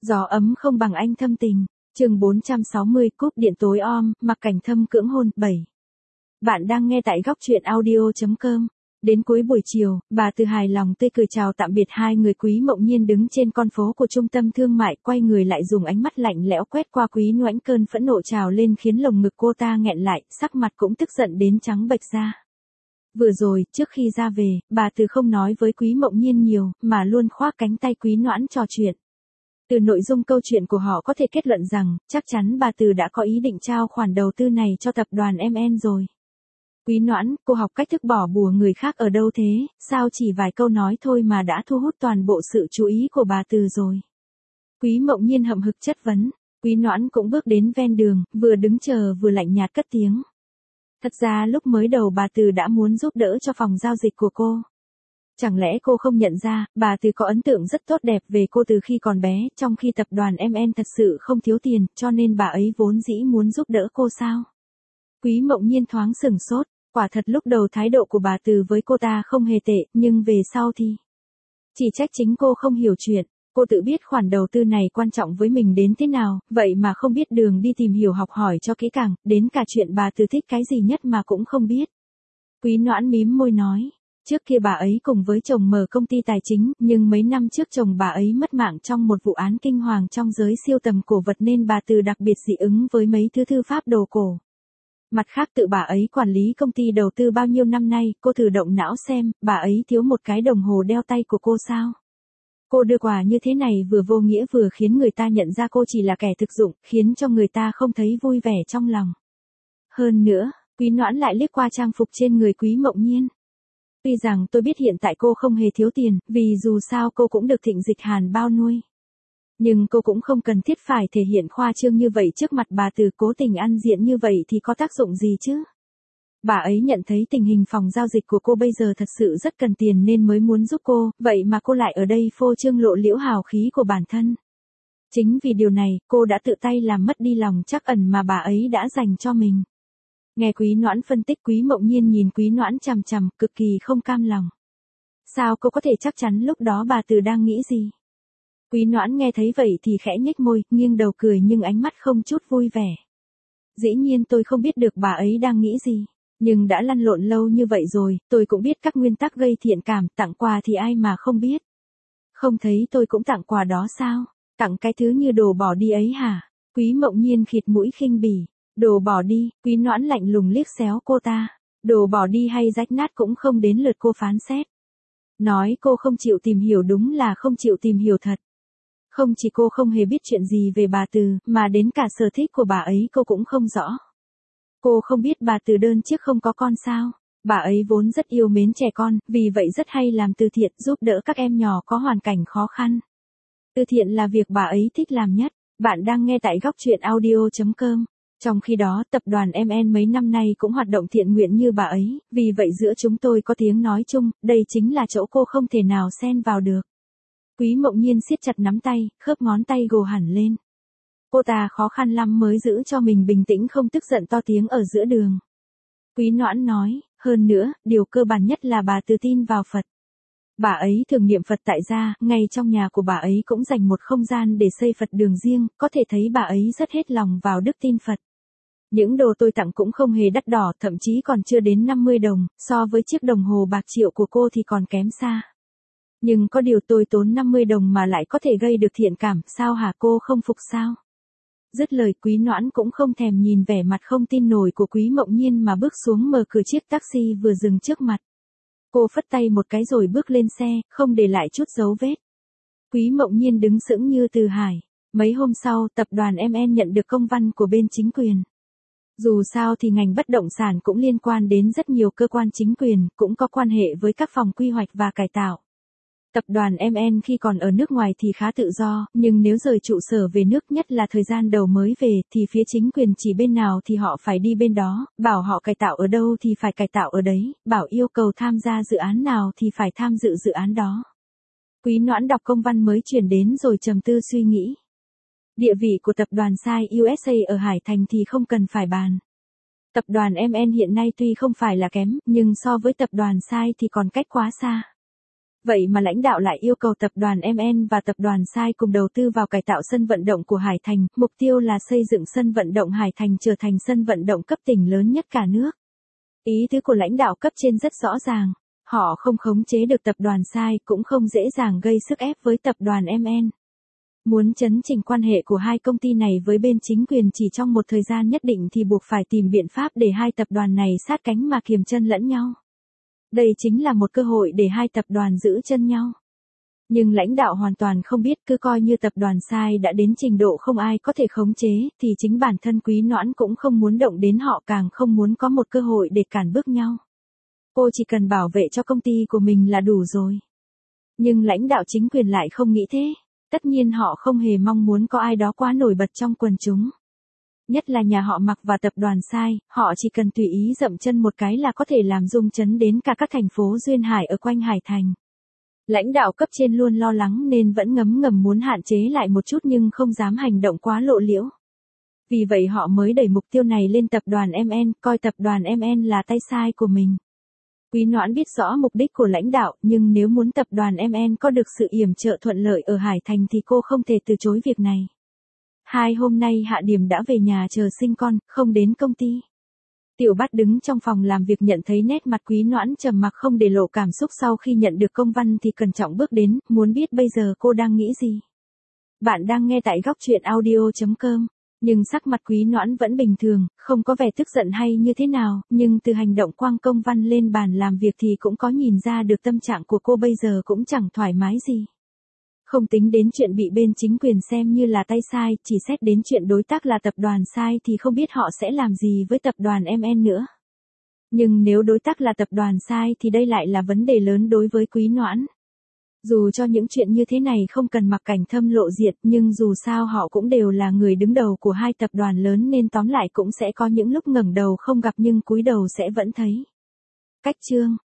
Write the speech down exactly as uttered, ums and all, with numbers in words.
Gió ấm không bằng anh thâm tình. Chương bốn trăm sáu mươi cúp điện tối om, Mặc Cảnh Thâm cưỡng hôn, bảy. Bạn đang nghe tại góc truyện audio chấm com. Đến cuối buổi chiều, bà Từ hài lòng tươi cười chào tạm biệt hai người. Quý Mộng Nhiên đứng trên con phố của trung tâm thương mại, quay người lại dùng ánh mắt lạnh lẽo quét qua Quý Noãnh. Cơn phẫn nộ trào lên khiến lồng ngực cô ta nghẹn lại, sắc mặt cũng tức giận đến trắng bệch ra. Vừa rồi, trước khi ra về, bà Từ không nói với Quý Mộng Nhiên nhiều, mà luôn khoác cánh tay Quý Noãn trò chuyện. Từ nội dung câu chuyện của họ có thể kết luận rằng, chắc chắn bà Từ đã có ý định trao khoản đầu tư này cho tập đoàn em en rồi. Quý Noãn, cô học cách thức bỏ bùa người khác ở đâu thế, sao chỉ vài câu nói thôi mà đã thu hút toàn bộ sự chú ý của bà Từ rồi. Quý Mộng Nhiên hậm hực chất vấn. Quý Noãn cũng bước đến ven đường, vừa đứng chờ vừa lạnh nhạt cất tiếng. Thật ra lúc mới đầu bà Từ đã muốn giúp đỡ cho phòng giao dịch của cô. Chẳng lẽ cô không nhận ra, bà Từ có ấn tượng rất tốt đẹp về cô từ khi còn bé, trong khi tập đoàn em en thật sự không thiếu tiền, cho nên bà ấy vốn dĩ muốn giúp đỡ cô sao? Quý Mộng Nhiên thoáng sửng sốt, quả thật lúc đầu thái độ của bà Từ với cô ta không hề tệ, nhưng về sau thì... Chỉ trách chính cô không hiểu chuyện, cô tự biết khoản đầu tư này quan trọng với mình đến thế nào, vậy mà không biết đường đi tìm hiểu học hỏi cho kỹ càng, đến cả chuyện bà Từ thích cái gì nhất mà cũng không biết. Quý Noãn mím môi nói. Trước kia bà ấy cùng với chồng mở công ty tài chính, nhưng mấy năm trước chồng bà ấy mất mạng trong một vụ án kinh hoàng trong giới siêu tầm cổ vật nên bà Từ đặc biệt dị ứng với mấy thứ thư pháp đồ cổ. Mặt khác tự bà ấy quản lý công ty đầu tư bao nhiêu năm nay, cô thử động não xem, bà ấy thiếu một cái đồng hồ đeo tay của cô sao? Cô đưa quà như thế này vừa vô nghĩa vừa khiến người ta nhận ra cô chỉ là kẻ thực dụng, khiến cho người ta không thấy vui vẻ trong lòng. Hơn nữa, Quý Noãn lại liếc qua trang phục trên người Quý Mộng Nhiên. Tuy rằng tôi biết hiện tại cô không hề thiếu tiền, vì dù sao cô cũng được Thịnh Dịch Hàn bao nuôi. Nhưng cô cũng không cần thiết phải thể hiện khoa trương như vậy trước mặt bà Từ, cố tình ăn diện như vậy thì có tác dụng gì chứ? Bà ấy nhận thấy tình hình phòng giao dịch của cô bây giờ thật sự rất cần tiền nên mới muốn giúp cô, vậy mà cô lại ở đây phô trương lộ liễu hào khí của bản thân. Chính vì điều này, cô đã tự tay làm mất đi lòng trắc ẩn mà bà ấy đã dành cho mình. Nghe Quý Noãn phân tích, Quý Mộng Nhiên nhìn Quý Noãn chằm chằm, cực kỳ không cam lòng. Sao cô có thể chắc chắn lúc đó bà Từ đang nghĩ gì? Quý Noãn nghe thấy vậy thì khẽ nhếch môi, nghiêng đầu cười nhưng ánh mắt không chút vui vẻ. Dĩ nhiên tôi không biết được bà ấy đang nghĩ gì, nhưng đã lăn lộn lâu như vậy rồi, tôi cũng biết các nguyên tắc gây thiện cảm, tặng quà thì ai mà không biết. Không thấy tôi cũng tặng quà đó sao? Tặng cái thứ như đồ bỏ đi ấy hả? Quý Mộng Nhiên khịt mũi khinh bỉ. Đồ bỏ đi, Quý Noãn lạnh lùng liếc xéo cô ta. Đồ bỏ đi hay rách nát cũng không đến lượt cô phán xét. Nói cô không chịu tìm hiểu đúng là không chịu tìm hiểu thật. Không chỉ cô không hề biết chuyện gì về bà Từ, mà đến cả sở thích của bà ấy cô cũng không rõ. Cô không biết bà Từ đơn chiếc không có con sao? Bà ấy vốn rất yêu mến trẻ con, vì vậy rất hay làm từ thiện giúp đỡ các em nhỏ có hoàn cảnh khó khăn. Từ thiện là việc bà ấy thích làm nhất. Bạn đang nghe tại góc truyện audio chấm com. Trong khi đó, tập đoàn em en mấy năm nay cũng hoạt động thiện nguyện như bà ấy, vì vậy giữa chúng tôi có tiếng nói chung, đây chính là chỗ cô không thể nào xen vào được. Quý Mộng Nhiên siết chặt nắm tay, khớp ngón tay gồ hẳn lên. Cô ta khó khăn lắm mới giữ cho mình bình tĩnh không tức giận to tiếng ở giữa đường. Quý Noãn nói, hơn nữa, điều cơ bản nhất là bà Từ tin vào Phật. Bà ấy thường niệm Phật tại gia, ngay trong nhà của bà ấy cũng dành một không gian để xây Phật đường riêng, có thể thấy bà ấy rất hết lòng vào đức tin Phật. Những đồ tôi tặng cũng không hề đắt đỏ, thậm chí còn chưa đến năm mươi đồng, so với chiếc đồng hồ bạc triệu của cô thì còn kém xa. Nhưng có điều tôi tốn năm mươi đồng mà lại có thể gây được thiện cảm, sao hả, cô không phục sao? Dứt lời, Quý Noãn cũng không thèm nhìn vẻ mặt không tin nổi của Quý Mộng Nhiên mà bước xuống mở cửa chiếc taxi vừa dừng trước mặt. Cô phất tay một cái rồi bước lên xe, không để lại chút dấu vết. Quý Mộng Nhiên đứng sững như từ hải. Mấy hôm sau, tập đoàn em en nhận được công văn của bên chính quyền. Dù sao thì ngành bất động sản cũng liên quan đến rất nhiều cơ quan chính quyền, cũng có quan hệ với các phòng quy hoạch và cải tạo. Tập đoàn em en khi còn ở nước ngoài thì khá tự do, nhưng nếu rời trụ sở về nước, nhất là thời gian đầu mới về, thì phía chính quyền chỉ bên nào thì họ phải đi bên đó, bảo họ cải tạo ở đâu thì phải cải tạo ở đấy, bảo yêu cầu tham gia dự án nào thì phải tham dự dự án đó. Quý Noãn đọc công văn mới chuyển đến rồi trầm tư suy nghĩ. Địa vị của tập đoàn Sai u ét a ở Hải Thành thì không cần phải bàn. Tập đoàn em en hiện nay tuy không phải là kém, nhưng so với tập đoàn Sai thì còn cách quá xa. Vậy mà lãnh đạo lại yêu cầu tập đoàn em en và tập đoàn Sai cùng đầu tư vào cải tạo sân vận động của Hải Thành, mục tiêu là xây dựng sân vận động Hải Thành trở thành sân vận động cấp tỉnh lớn nhất cả nước. Ý tứ của lãnh đạo cấp trên rất rõ ràng, họ không khống chế được tập đoàn Sai cũng không dễ dàng gây sức ép với tập đoàn em en. Muốn chấn chỉnh quan hệ của hai công ty này với bên chính quyền chỉ trong một thời gian nhất định thì buộc phải tìm biện pháp để hai tập đoàn này sát cánh mà kiềm chân lẫn nhau. Đây chính là một cơ hội để hai tập đoàn giữ chân nhau. Nhưng lãnh đạo hoàn toàn không biết, cứ coi như tập đoàn Sai đã đến trình độ không ai có thể khống chế, thì chính bản thân Quý Noãn cũng không muốn động đến họ, càng không muốn có một cơ hội để cản bước nhau. Cô chỉ cần bảo vệ cho công ty của mình là đủ rồi. Nhưng lãnh đạo chính quyền lại không nghĩ thế. Tất nhiên họ không hề mong muốn có ai đó quá nổi bật trong quần chúng. Nhất là nhà họ Mạc và tập đoàn Sai, họ chỉ cần tùy ý dậm chân một cái là có thể làm rung chấn đến cả các thành phố duyên hải ở quanh Hải Thành. Lãnh đạo cấp trên luôn lo lắng nên vẫn ngấm ngầm muốn hạn chế lại một chút nhưng không dám hành động quá lộ liễu. Vì vậy họ mới đẩy mục tiêu này lên tập đoàn em en, coi tập đoàn em en là tay sai của mình. Quý Noãn biết rõ mục đích của lãnh đạo, nhưng nếu muốn tập đoàn em en có được sự yểm trợ thuận lợi ở Hải Thành thì cô không thể từ chối việc này. Hai hôm nay Hạ Điểm đã về nhà chờ sinh con, không đến công ty. Tiểu Bát đứng trong phòng làm việc nhận thấy nét mặt Quý Noãn trầm mặc không để lộ cảm xúc sau khi nhận được công văn thì cẩn trọng bước đến, muốn biết bây giờ cô đang nghĩ gì. Bạn đang nghe tại góc truyện audio chấm com. Nhưng sắc mặt Quý Noãn vẫn bình thường, không có vẻ tức giận hay như thế nào, nhưng từ hành động quăng công văn lên bàn làm việc thì cũng có nhìn ra được tâm trạng của cô bây giờ cũng chẳng thoải mái gì. Không tính đến chuyện bị bên chính quyền xem như là tay sai, chỉ xét đến chuyện đối tác là tập đoàn Sai thì không biết họ sẽ làm gì với tập đoàn em en nữa. Nhưng nếu đối tác là tập đoàn Sai thì đây lại là vấn đề lớn đối với Quý Noãn. Dù cho những chuyện như thế này không cần Mạc Cảnh Thâm lộ diện, nhưng dù sao họ cũng đều là người đứng đầu của hai tập đoàn lớn nên tóm lại cũng sẽ có những lúc ngẩng đầu không gặp nhưng cúi đầu sẽ vẫn thấy. Cách chương